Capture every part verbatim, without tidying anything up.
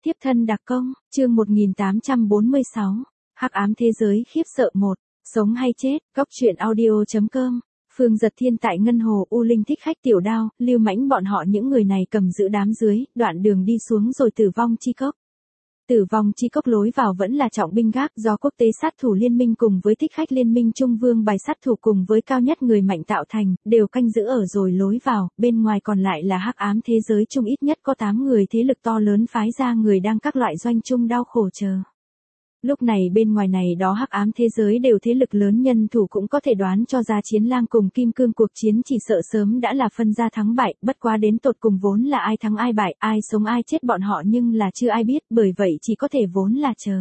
Tiếp thân đặc công, chương một nghìn tám trăm bốn mươi sáu. Hắc ám thế giới khiếp sợ một. Sống hay chết, góc truyện audio chấm com. Phương Giật Thiên tại Ngân Hồ, U Linh Thích Khách Tiểu Đao, Lưu Mãnh bọn họ những người này cầm giữ đám dưới, đoạn đường đi xuống rồi tử vong chi cốc. Tử vong chi cốc lối vào vẫn là trọng binh gác do quốc tế sát thủ liên minh cùng với thích khách liên minh Trung Vương bài sát thủ cùng với cao nhất người mạnh tạo thành, đều canh giữ ở rồi lối vào, bên ngoài còn lại là hắc ám thế giới chung ít nhất có tám người thế lực to lớn phái ra người đang các loại doanh chung đau khổ chờ. Lúc này bên ngoài này đó hắc ám thế giới đều thế lực lớn nhân thủ cũng có thể đoán cho ra Chiến Lang cùng Kim Cương cuộc chiến chỉ sợ sớm đã là phân ra thắng bại, bất quá đến tột cùng vốn là ai thắng ai bại, ai sống ai chết bọn họ nhưng là chưa ai biết, bởi vậy chỉ có thể vốn là chờ.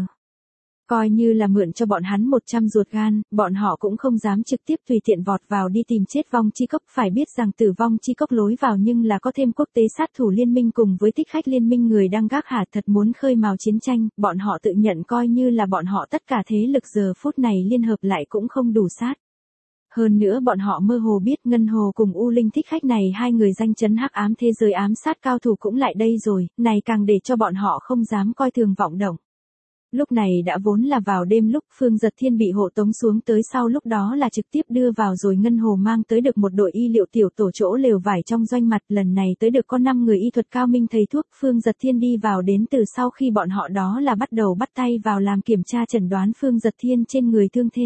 Coi như là mượn cho bọn hắn một trăm ruột gan, bọn họ cũng không dám trực tiếp tùy tiện vọt vào đi tìm chết vong chi cốc, phải biết rằng tử vong chi cốc lối vào nhưng là có thêm quốc tế sát thủ liên minh cùng với thích khách liên minh người đang gác hả, thật muốn khơi mào chiến tranh, bọn họ tự nhận coi như là bọn họ tất cả thế lực giờ phút này liên hợp lại cũng không đủ sát. Hơn nữa bọn họ mơ hồ biết Ngân Hồ cùng U Linh Thích Khách này hai người danh chấn hắc ám thế giới ám sát cao thủ cũng lại đây rồi, này càng để cho bọn họ không dám coi thường vọng động. Lúc này đã vốn là vào đêm lúc Phương Giật Thiên bị hộ tống xuống tới sau lúc đó là trực tiếp đưa vào rồi Ngân Hồ mang tới được một đội y liệu tiểu tổ chỗ lều vải trong doanh mặt, lần này tới được có năm người y thuật cao minh thầy thuốc. Phương Giật Thiên đi vào đến từ sau khi bọn họ đó là bắt đầu bắt tay vào làm kiểm tra chẩn đoán Phương Giật Thiên trên người thương thế.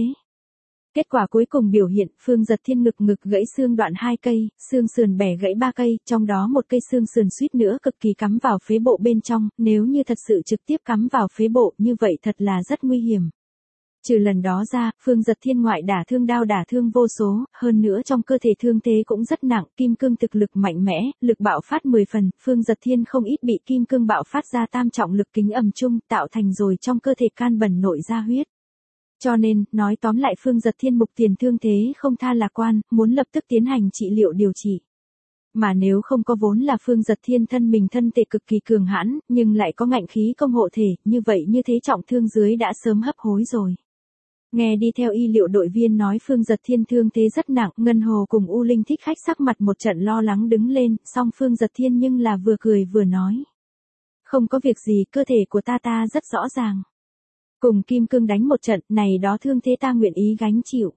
Kết quả cuối cùng biểu hiện, Phương Giật Thiên ngực ngực gãy xương đoạn hai cây, xương sườn bẻ gãy ba cây, trong đó một cây xương sườn suýt nữa cực kỳ cắm vào phế bộ bên trong, nếu như thật sự trực tiếp cắm vào phế bộ như vậy thật là rất nguy hiểm. Trừ lần đó ra, Phương Giật Thiên ngoại đả thương đao đả thương vô số, hơn nữa trong cơ thể thương thế cũng rất nặng, Kim Cương thực lực mạnh mẽ, lực bạo phát mười phần, Phương Giật Thiên không ít bị Kim Cương bạo phát ra tam trọng lực kính ầm chung, tạo thành rồi trong cơ thể can bẩn nội ra huyết. Cho nên, nói tóm lại Phương Giật Thiên mục tiền thương thế không tha lạc quan, muốn lập tức tiến hành trị liệu điều trị. Mà nếu không có vốn là Phương Giật Thiên thân mình thân thể cực kỳ cường hãn, nhưng lại có ngạnh khí công hộ thể, như vậy như thế trọng thương dưới đã sớm hấp hối rồi. Nghe đi theo y liệu đội viên nói Phương Giật Thiên thương thế rất nặng, Ngân Hồ cùng U Linh Thích Khách sắc mặt một trận lo lắng đứng lên, song Phương Giật Thiên nhưng là vừa cười vừa nói. Không có việc gì, cơ thể của ta ta rất rõ ràng. Cùng Kim Cương đánh một trận, này đó thương thế ta nguyện ý gánh chịu.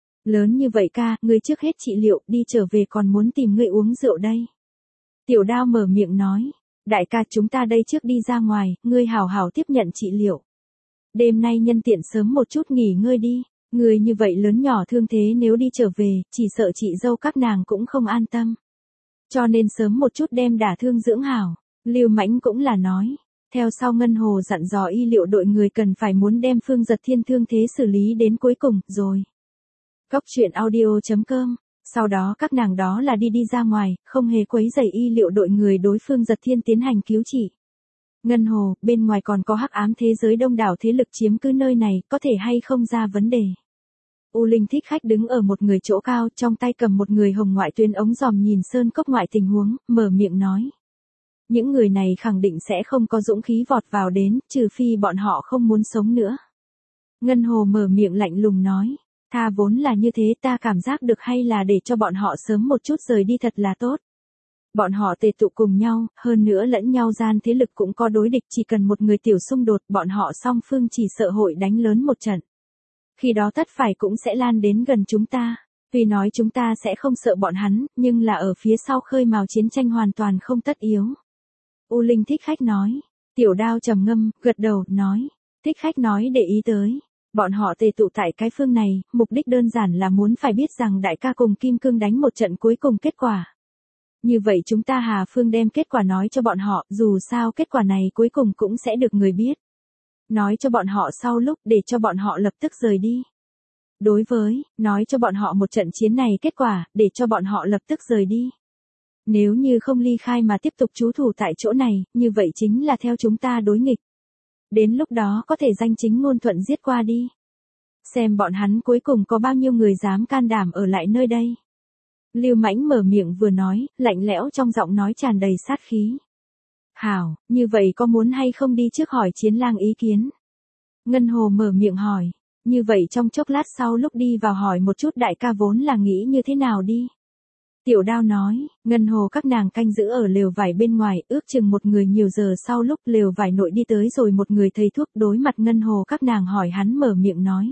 Lớn như vậy ca, ngươi trước hết trị liệu, đi trở về còn muốn tìm ngươi uống rượu đây. Tiểu Đao mở miệng nói, đại ca chúng ta đây trước đi ra ngoài, ngươi hảo hảo tiếp nhận trị liệu. Đêm nay nhân tiện sớm một chút nghỉ ngơi đi, ngươi như vậy lớn nhỏ thương thế nếu đi trở về, chỉ sợ chị dâu các nàng cũng không an tâm. Cho nên sớm một chút đem đả thương dưỡng hảo, Lưu Mãnh cũng là nói. Theo sau Ngân Hồ dặn dò y liệu đội người cần phải muốn đem Phương Giật Thiên thương thế xử lý đến cuối cùng, rồi. Góc truyện audio chấm com. Sau đó các nàng đó là đi đi ra ngoài, không hề quấy rầy y liệu đội người đối Phương Giật Thiên tiến hành cứu trị. Ngân Hồ, bên ngoài còn có hắc ám thế giới đông đảo thế lực chiếm cứ nơi này, có thể hay không ra vấn đề. U Linh Thích Khách đứng ở một người chỗ cao, trong tay cầm một người hồng ngoại tuyến ống dòm nhìn sơn cốc ngoại tình huống, mở miệng nói. Những người này khẳng định sẽ không có dũng khí vọt vào đến, trừ phi bọn họ không muốn sống nữa. Ngân Hồ mở miệng lạnh lùng nói, tha vốn là như thế ta cảm giác được hay là để cho bọn họ sớm một chút rời đi thật là tốt. Bọn họ tề tụ cùng nhau, hơn nữa lẫn nhau gian thế lực cũng có đối địch, chỉ cần một người tiểu xung đột bọn họ song phương chỉ sợ hội đánh lớn một trận. Khi đó tất phải cũng sẽ lan đến gần chúng ta. Tuy nói chúng ta sẽ không sợ bọn hắn, nhưng là ở phía sau khơi mào chiến tranh hoàn toàn không tất yếu. U Linh Thích Khách nói, Tiểu Đao trầm ngâm, gật đầu, nói, Thích Khách nói để ý tới, bọn họ tề tụ tại cái phương này, mục đích đơn giản là muốn phải biết rằng đại ca cùng Kim Cương đánh một trận cuối cùng kết quả. Như vậy chúng ta Hà Phương đem kết quả nói cho bọn họ, dù sao kết quả này cuối cùng cũng sẽ được người biết. Nói cho bọn họ sau lúc để cho bọn họ lập tức rời đi. Đối với, nói cho bọn họ một trận chiến này kết quả, để cho bọn họ lập tức rời đi. Nếu như không ly khai mà tiếp tục trú thủ tại chỗ này, như vậy chính là theo chúng ta đối nghịch. Đến lúc đó có thể danh chính ngôn thuận giết qua đi. Xem bọn hắn cuối cùng có bao nhiêu người dám can đảm ở lại nơi đây. Lưu Mãnh mở miệng vừa nói, lạnh lẽo trong giọng nói tràn đầy sát khí. Hảo, như vậy có muốn hay không đi trước hỏi Chiến Lang ý kiến? Ngân Hồ mở miệng hỏi, như vậy trong chốc lát sau lúc đi vào hỏi một chút đại ca vốn là nghĩ như thế nào đi. Tiểu Đao nói, Ngân Hồ các nàng canh giữ ở lều vải bên ngoài, ước chừng một người nhiều giờ sau lúc lều vải nội đi tới rồi một người thầy thuốc đối mặt Ngân Hồ các nàng hỏi hắn mở miệng nói.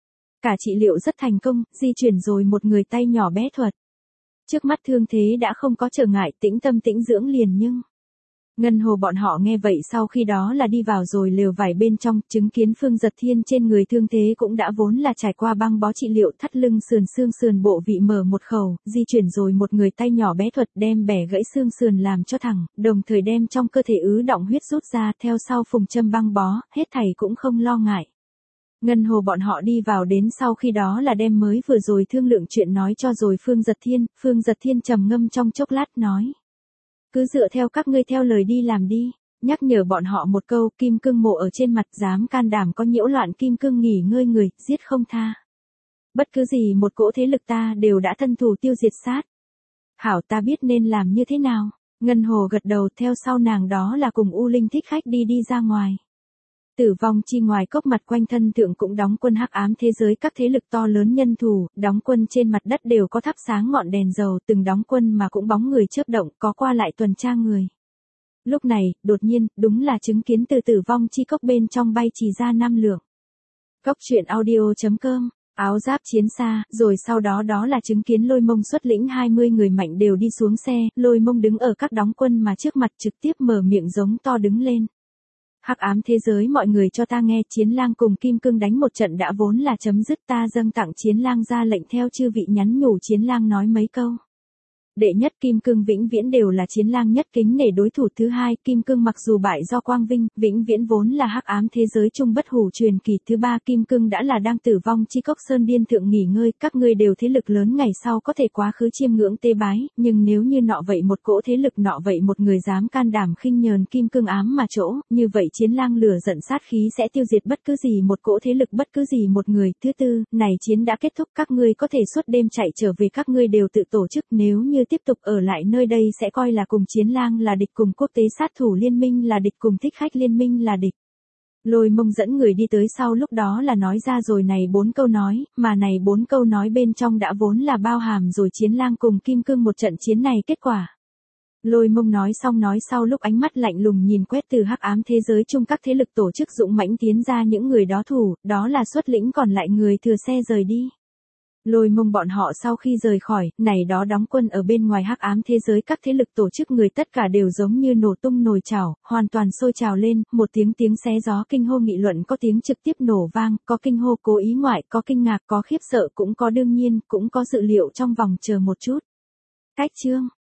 Cả trị liệu rất thành công, di chuyển rồi một người tay nhỏ bé thuật. Trước mắt thương thế đã không có trở ngại, tĩnh tâm tĩnh dưỡng liền nhưng... Ngân Hồ bọn họ nghe vậy sau khi đó là đi vào rồi lều vải bên trong, chứng kiến Phương Giật Thiên trên người thương thế cũng đã vốn là trải qua băng bó trị liệu, thắt lưng sườn xương sườn bộ vị mở một khẩu, di chuyển rồi một người tay nhỏ bé thuật đem bẻ gãy xương sườn làm cho thẳng, đồng thời đem trong cơ thể ứ động huyết rút ra, theo sau phùng châm băng bó, hết thảy cũng không lo ngại. Ngân Hồ bọn họ đi vào đến sau khi đó là đem mới vừa rồi thương lượng chuyện nói cho rồi Phương Giật Thiên, Phương Giật Thiên trầm ngâm trong chốc lát nói. Cứ dựa theo các ngươi theo lời đi làm đi, nhắc nhở bọn họ một câu, kim cương mộ ở trên mặt dám can đảm có nhiễu loạn kim cương nghỉ ngơi người, giết không tha. Bất cứ gì một cỗ thế lực ta đều đã thân thủ tiêu diệt sát. Hảo ta biết nên làm như thế nào, Ngân Hồ gật đầu theo sau nàng đó là cùng U Linh Thích Khách đi đi ra ngoài. Tử vong chi ngoài cốc mặt quanh thân thượng cũng đóng quân hắc ám thế giới các thế lực to lớn nhân thủ, đóng quân trên mặt đất đều có thắp sáng ngọn đèn dầu, từng đóng quân mà cũng bóng người chớp động, có qua lại tuần tra người. Lúc này, đột nhiên, đúng là chứng kiến từ tử vong chi cốc bên trong bay chỉ ra năm lượng. Cốc truyện audio chấm com, áo giáp chiến xa, rồi sau đó đó là chứng kiến Lôi Mông xuất lĩnh hai mươi người mạnh đều đi xuống xe, Lôi Mông đứng ở các đóng quân mà trước mặt trực tiếp mở miệng giống to đứng lên. Hắc ám thế giới mọi người cho ta nghe, Chiến Lang cùng Kim Cương đánh một trận đã vốn là chấm dứt, ta dâng tặng Chiến Lang ra lệnh theo chư vị nhắn nhủ Chiến Lang nói mấy câu. Đệ nhất Kim Cương vĩnh viễn đều là Chiến Lang nhất kính nể đối thủ, thứ hai Kim Cương mặc dù bại do Quang Vinh, vĩnh viễn vốn là hắc ám thế giới trung bất hủ truyền kỳ, thứ ba Kim Cương đã là đang tử vong chi cốc sơn điên thượng nghỉ ngơi, các ngươi đều thế lực lớn ngày sau có thể quá khứ chiêm ngưỡng tế bái, nhưng nếu như nọ vậy một cỗ thế lực nọ vậy một người dám can đảm khinh nhờn Kim Cương ám mà chỗ, như vậy Chiến Lang lửa giận sát khí sẽ tiêu diệt bất cứ gì một cỗ thế lực bất cứ gì một người, thứ tư, này chiến đã kết thúc, các ngươi có thể suốt đêm chạy trở về, các ngươi đều tự tổ chức, nếu như tiếp tục ở lại nơi đây sẽ coi là cùng Chiến Lang là địch, cùng quốc tế sát thủ liên minh là địch, cùng Thích Khách liên minh là địch. Lôi Mông dẫn người đi tới sau lúc đó là nói ra rồi này bốn câu nói, mà này bốn câu nói bên trong đã vốn là bao hàm rồi Chiến Lang cùng Kim Cương một trận chiến này kết quả. Lôi Mông nói xong nói sau lúc ánh mắt lạnh lùng nhìn quét từ hắc ám thế giới chung các thế lực tổ chức dũng mãnh tiến ra những người đó thủ, đó là xuất lĩnh còn lại người thừa xe rời đi. Lôi Mông bọn họ sau khi rời khỏi, này đó đóng quân ở bên ngoài hắc ám thế giới các thế lực tổ chức người tất cả đều giống như nổ tung nồi chảo, hoàn toàn sôi trào lên, một tiếng tiếng xé gió kinh hô nghị luận, có tiếng trực tiếp nổ vang, có kinh hô cố ý ngoại, có kinh ngạc, có khiếp sợ, cũng có đương nhiên, cũng có dự liệu trong vòng chờ một chút. Cách chương